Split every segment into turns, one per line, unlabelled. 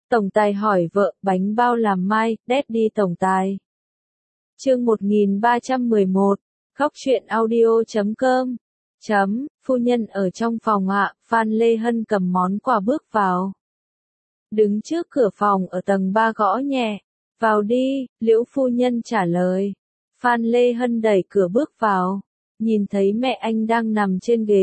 Tổng tài hỏi vợ, bánh bao làm mai, Daddy tổng tài. Chương 1311, Góc truyện audio.com. Phu nhân ở trong phòng ạ, Phan Lê Hân cầm món quà bước vào. Đứng trước cửa phòng ở tầng 3 gõ nhẹ. Vào đi, Liễu phu nhân trả lời. Phan Lê Hân đẩy cửa bước vào. Nhìn thấy mẹ anh đang nằm trên ghế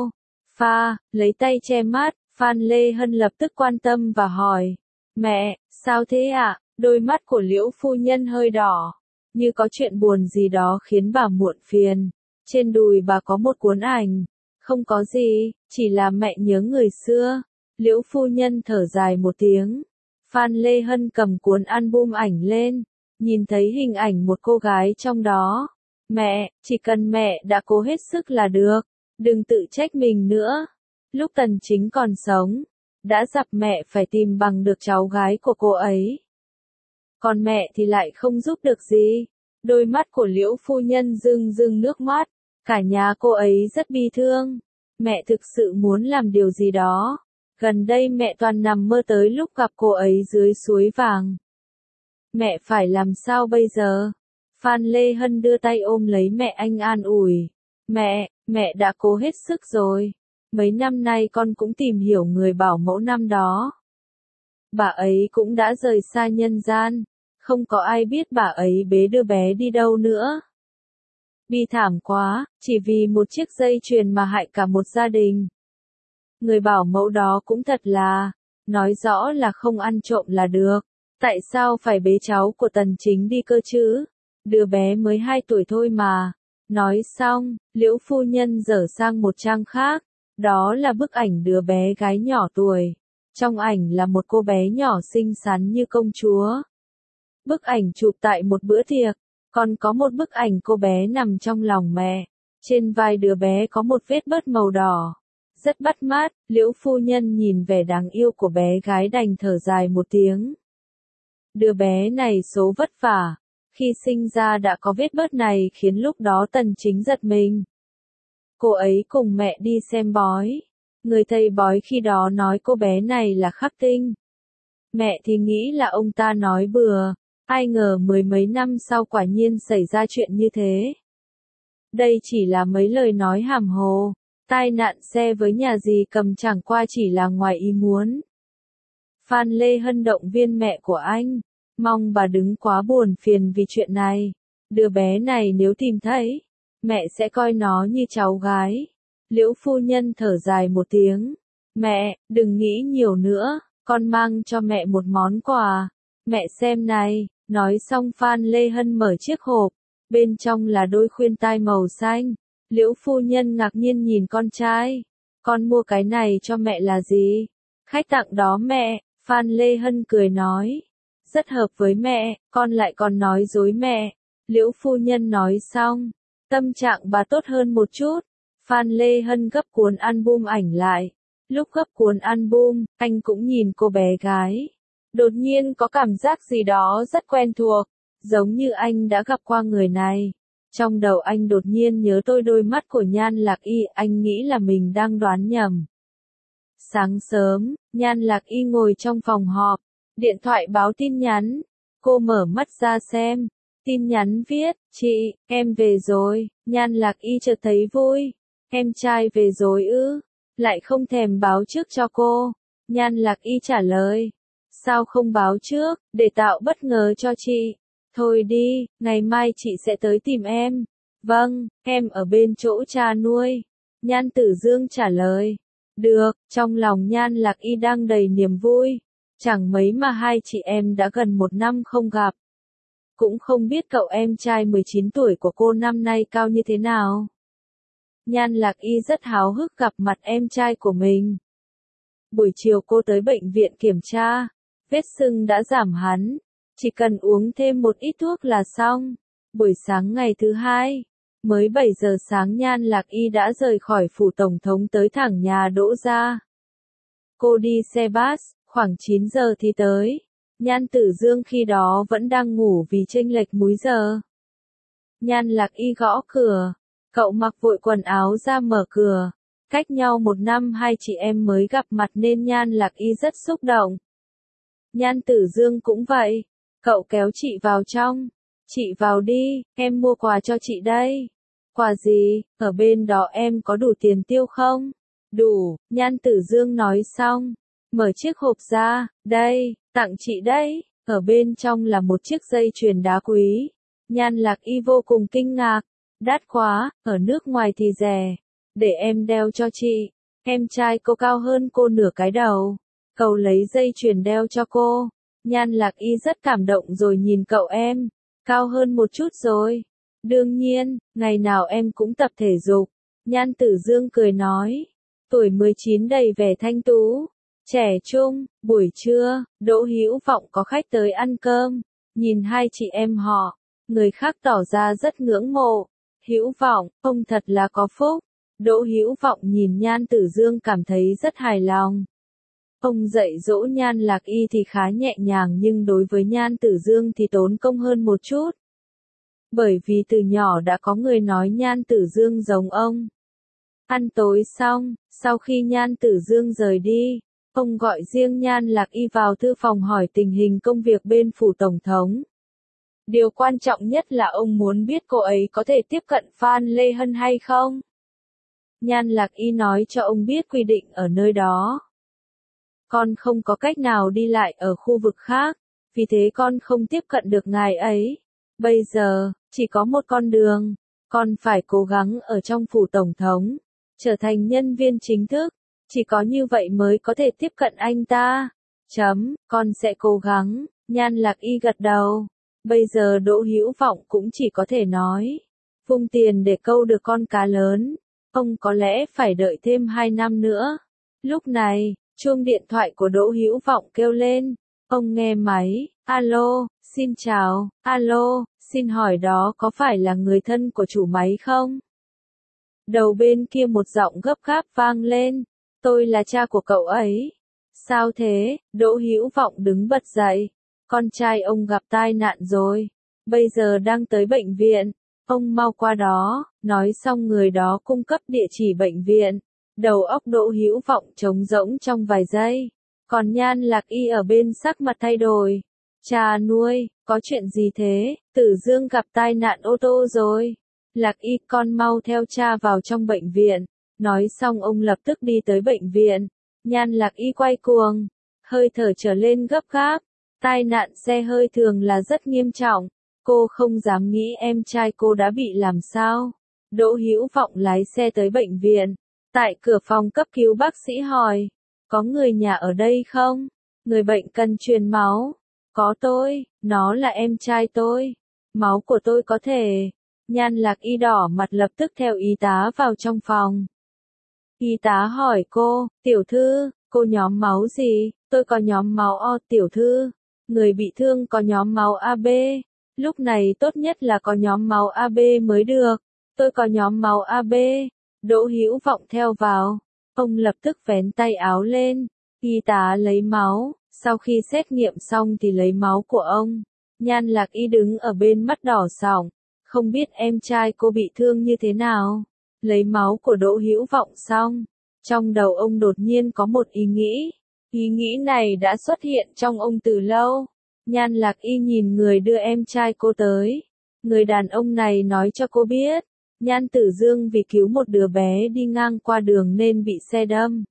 sofa, lấy tay che mắt, Phan Lê Hân lập tức quan tâm và hỏi. Mẹ, sao thế ạ? Đôi mắt của Liễu phu nhân hơi đỏ, như có chuyện buồn gì đó khiến bà muộn phiền. Trên đùi bà có một cuốn ảnh. Không có gì, chỉ là mẹ nhớ người xưa. Liễu phu nhân thở dài một tiếng. Phan Lê Hân cầm cuốn album ảnh lên, nhìn thấy hình ảnh một cô gái trong đó. Mẹ, chỉ cần mẹ đã cố hết sức là được, đừng tự trách mình nữa. Lúc Tần Chính còn sống, đã dặn mẹ phải tìm bằng được cháu gái của cô ấy. Còn mẹ thì lại không giúp được gì. Đôi mắt của Liễu phu nhân rưng rưng nước mắt, cả nhà cô ấy rất bi thương. Mẹ thực sự muốn làm điều gì đó. Gần đây mẹ toàn nằm mơ tới lúc gặp cô ấy dưới suối vàng. Mẹ phải làm sao bây giờ? Phan Lê Hân đưa tay ôm lấy mẹ anh an ủi. Mẹ đã cố hết sức rồi. Mấy năm nay con cũng tìm hiểu người bảo mẫu năm đó. Bà ấy cũng đã rời xa nhân gian. Không có ai biết bà ấy bế đứa bé đi đâu nữa. Bi thảm quá, chỉ vì một chiếc dây chuyền mà hại cả một gia đình. Người bảo mẫu đó cũng thật là, nói rõ là không ăn trộm là được. Tại sao phải bế cháu của Tần Chính đi cơ chứ? Đứa bé mới 2 tuổi thôi mà. Nói xong, Liễu phu nhân dở sang một trang khác. Đó là bức ảnh đứa bé gái nhỏ tuổi. Trong ảnh là một cô bé nhỏ xinh xắn như công chúa. Bức ảnh chụp tại một bữa tiệc. Còn có một bức ảnh cô bé nằm trong lòng mẹ. Trên vai đứa bé có một vết bớt màu đỏ. Rất bắt mắt, Liễu phu nhân nhìn vẻ đáng yêu của bé gái đành thở dài một tiếng. Đứa bé này số vất vả. Khi sinh ra đã có vết bớt này khiến lúc đó Tần Chính giật mình. Cô ấy cùng mẹ đi xem bói. Người thầy bói khi đó nói cô bé này là khắc tinh. Mẹ thì nghĩ là ông ta nói bừa. Ai ngờ 10 mấy năm sau quả nhiên xảy ra chuyện như thế. Đây chỉ là mấy lời nói hàm hồ. Tai nạn xe với nhà dì Cầm chẳng qua chỉ là ngoài ý muốn. Phan Lê Hân động viên mẹ của anh. Mong bà đừng quá buồn phiền vì chuyện này. Đứa bé này nếu tìm thấy, mẹ sẽ coi nó như cháu gái. Liễu phu nhân thở dài một tiếng. Mẹ, đừng nghĩ nhiều nữa, con mang cho mẹ một món quà. Mẹ xem này, nói xong Phan Lê Hân mở chiếc hộp. Bên trong là đôi khuyên tai màu xanh. Liễu phu nhân ngạc nhiên nhìn con trai. Con mua cái này cho mẹ là gì? Khách tặng đó mẹ, Phan Lê Hân cười nói. Rất hợp với mẹ, con lại còn nói dối mẹ. Liễu phu nhân nói xong, tâm trạng bà tốt hơn một chút. Phan Lê Hân gấp cuốn album ảnh lại. Lúc gấp cuốn album, anh cũng nhìn cô bé gái. Đột nhiên có cảm giác gì đó rất quen thuộc, giống như anh đã gặp qua người này. Trong đầu anh đột nhiên nhớ tôi đôi mắt của Nhan Lạc Y, anh nghĩ là mình đang đoán nhầm. Sáng sớm, Nhan Lạc Y ngồi trong phòng họp, điện thoại báo tin nhắn. Cô mở mắt ra xem, tin nhắn viết, chị, em về rồi. Nhan Lạc Y chợt thấy vui. Em trai về rồi ư? Lại không thèm báo trước cho cô. Nhan Lạc Y trả lời. Sao không báo trước, để tạo bất ngờ cho chị? Thôi đi, ngày mai chị sẽ tới tìm em. Vâng, em ở bên chỗ cha nuôi. Nhan Tử Dương trả lời. Được, trong lòng Nhan Lạc Y đang đầy niềm vui. Chẳng mấy mà hai chị em đã gần 1 năm không gặp. Cũng không biết cậu em trai 19 tuổi của cô năm nay cao như thế nào. Nhan Lạc Y rất háo hức gặp mặt em trai của mình. Buổi chiều cô tới bệnh viện kiểm tra. Vết sưng đã giảm hẳn. Chỉ cần uống thêm một ít thuốc là xong. Buổi sáng ngày thứ hai, mới 7 giờ sáng Nhan Lạc Y đã rời khỏi phủ tổng thống tới thẳng nhà Đỗ gia. Cô đi xe bus, khoảng 9 giờ thì tới. Nhan Tử Dương khi đó vẫn đang ngủ vì chênh lệch múi giờ. Nhan Lạc Y gõ cửa. Cậu mặc vội quần áo ra mở cửa. Cách nhau 1 năm hai chị em mới gặp mặt nên Nhan Lạc Y rất xúc động. Nhan Tử Dương cũng vậy. Cậu kéo chị vào trong. Chị vào đi, em mua quà cho chị đây. Quà gì, ở bên đó em có đủ tiền tiêu không? Đủ, Nhan Tử Dương nói xong. Mở chiếc hộp ra, đây, tặng chị đấy. Ở bên trong là một chiếc dây chuyền đá quý. Nhan Lạc Y vô cùng kinh ngạc. Đắt quá, ở nước ngoài thì rẻ. Để em đeo cho chị. Em trai cô cao hơn cô nửa cái đầu. Cậu lấy dây chuyền đeo cho cô. Nhan Lạc Y rất cảm động rồi nhìn cậu em. Cao hơn một chút rồi. Đương nhiên, ngày nào em cũng tập thể dục. Nhan Tử Dương cười nói. Tuổi 19 đầy vẻ thanh tú. Trẻ trung, buổi trưa, Đỗ Hữu Vọng có khách tới ăn cơm. Nhìn hai chị em họ, người khác tỏ ra rất ngưỡng mộ. Hữu Vọng, ông thật là có phúc. Đỗ Hữu Vọng nhìn Nhan Tử Dương cảm thấy rất hài lòng. Ông dạy dỗ Nhan Lạc Y thì khá nhẹ nhàng nhưng đối với Nhan Tử Dương thì tốn công hơn một chút. Bởi vì từ nhỏ đã có người nói Nhan Tử Dương giống ông. Ăn tối xong, sau khi Nhan Tử Dương rời đi, ông gọi riêng Nhan Lạc Y vào thư phòng hỏi tình hình công việc bên phủ tổng thống. Điều quan trọng nhất là ông muốn biết cô ấy có thể tiếp cận Phan Lê Hân hay không. Nhan Lạc Y nói cho ông biết quy định ở nơi đó. Con không có cách nào đi lại ở khu vực khác, vì thế con không tiếp cận được ngài ấy. Bây giờ, chỉ có một con đường, con phải cố gắng ở trong phủ tổng thống, trở thành nhân viên chính thức, chỉ có như vậy mới có thể tiếp cận anh ta. Con sẽ cố gắng, Nhan Lạc Y gật đầu. Bây giờ Đỗ Hữu Vọng cũng chỉ có thể nói, vung tiền để câu được con cá lớn, ông có lẽ phải đợi thêm 2 năm nữa. Lúc này, chuông điện thoại của Đỗ Hữu Vọng kêu lên, ông nghe máy, alo, xin chào, alo, xin hỏi đó có phải là người thân của chủ máy không? Đầu bên kia một giọng gấp gáp vang lên, tôi là cha của cậu ấy. Sao thế? Đỗ Hữu Vọng đứng bật dậy, con trai ông gặp tai nạn rồi, bây giờ đang tới bệnh viện, ông mau qua đó. Nói xong người đó cung cấp địa chỉ bệnh viện. Đầu óc Đỗ Hữu Vọng trống rỗng trong vài giây, còn Nhan Lạc Y ở bên sắc mặt thay đổi. Cha nuôi, có chuyện gì thế? Tử Dương gặp tai nạn ô tô rồi. Lạc Y, con mau theo cha vào trong bệnh viện. Nói xong ông lập tức đi tới bệnh viện. Nhan Lạc Y quay cuồng, hơi thở trở lên gấp gáp. Tai nạn xe hơi thường là rất nghiêm trọng. Cô không dám nghĩ em trai cô đã bị làm sao. Đỗ Hữu Vọng lái xe tới bệnh viện. Tại cửa phòng cấp cứu bác sĩ hỏi, có người nhà ở đây không? Người bệnh cần truyền máu. Có tôi, nó là em trai tôi. Máu của tôi có thể. Nhan Lạc Y đỏ mặt lập tức theo y tá vào trong phòng. Y tá hỏi cô, tiểu thư, cô nhóm máu gì? Tôi có nhóm máu O tiểu thư. Người bị thương có nhóm máu AB. Lúc này tốt nhất là có nhóm máu AB mới được. Tôi có nhóm máu AB. Đỗ Hữu Vọng theo vào. Ông lập tức vén tay áo lên. Y tá lấy máu. Sau khi xét nghiệm xong thì lấy máu của ông. Nhan Lạc Y đứng ở bên mắt đỏ sòng. Không biết em trai cô bị thương như thế nào. Lấy máu của Đỗ Hữu Vọng xong. Trong đầu ông đột nhiên có một ý nghĩ. Ý nghĩ này đã xuất hiện trong ông từ lâu. Nhan Lạc Y nhìn người đưa em trai cô tới. Người đàn ông này nói cho cô biết. Nhan Tử Dương vì cứu một đứa bé đi ngang qua đường nên bị xe đâm.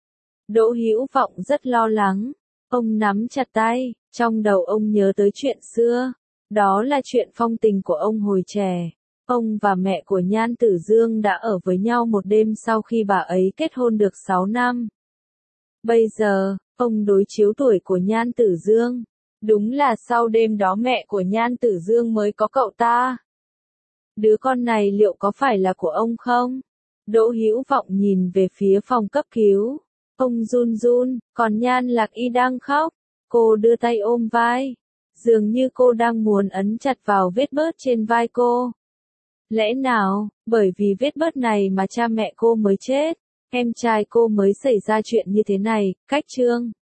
Đỗ Hữu Vọng rất lo lắng. Ông nắm chặt tay, trong đầu ông nhớ tới chuyện xưa. Đó là chuyện phong tình của ông hồi trẻ. Ông và mẹ của Nhan Tử Dương đã ở với nhau một đêm sau khi bà ấy kết hôn được 6 năm. Bây giờ, ông đối chiếu tuổi của Nhan Tử Dương. Đúng là sau đêm đó mẹ của Nhan Tử Dương mới có cậu ta. Đứa con này liệu có phải là của ông không? Đỗ Hữu Vọng nhìn về phía phòng cấp cứu. Ông run run, còn Nhan Lạc Y đang khóc. Cô đưa tay ôm vai. Dường như cô đang muốn ấn chặt vào vết bớt trên vai cô. Lẽ nào, bởi vì vết bớt này mà cha mẹ cô mới chết, em trai cô mới xảy ra chuyện như thế này. Cách chương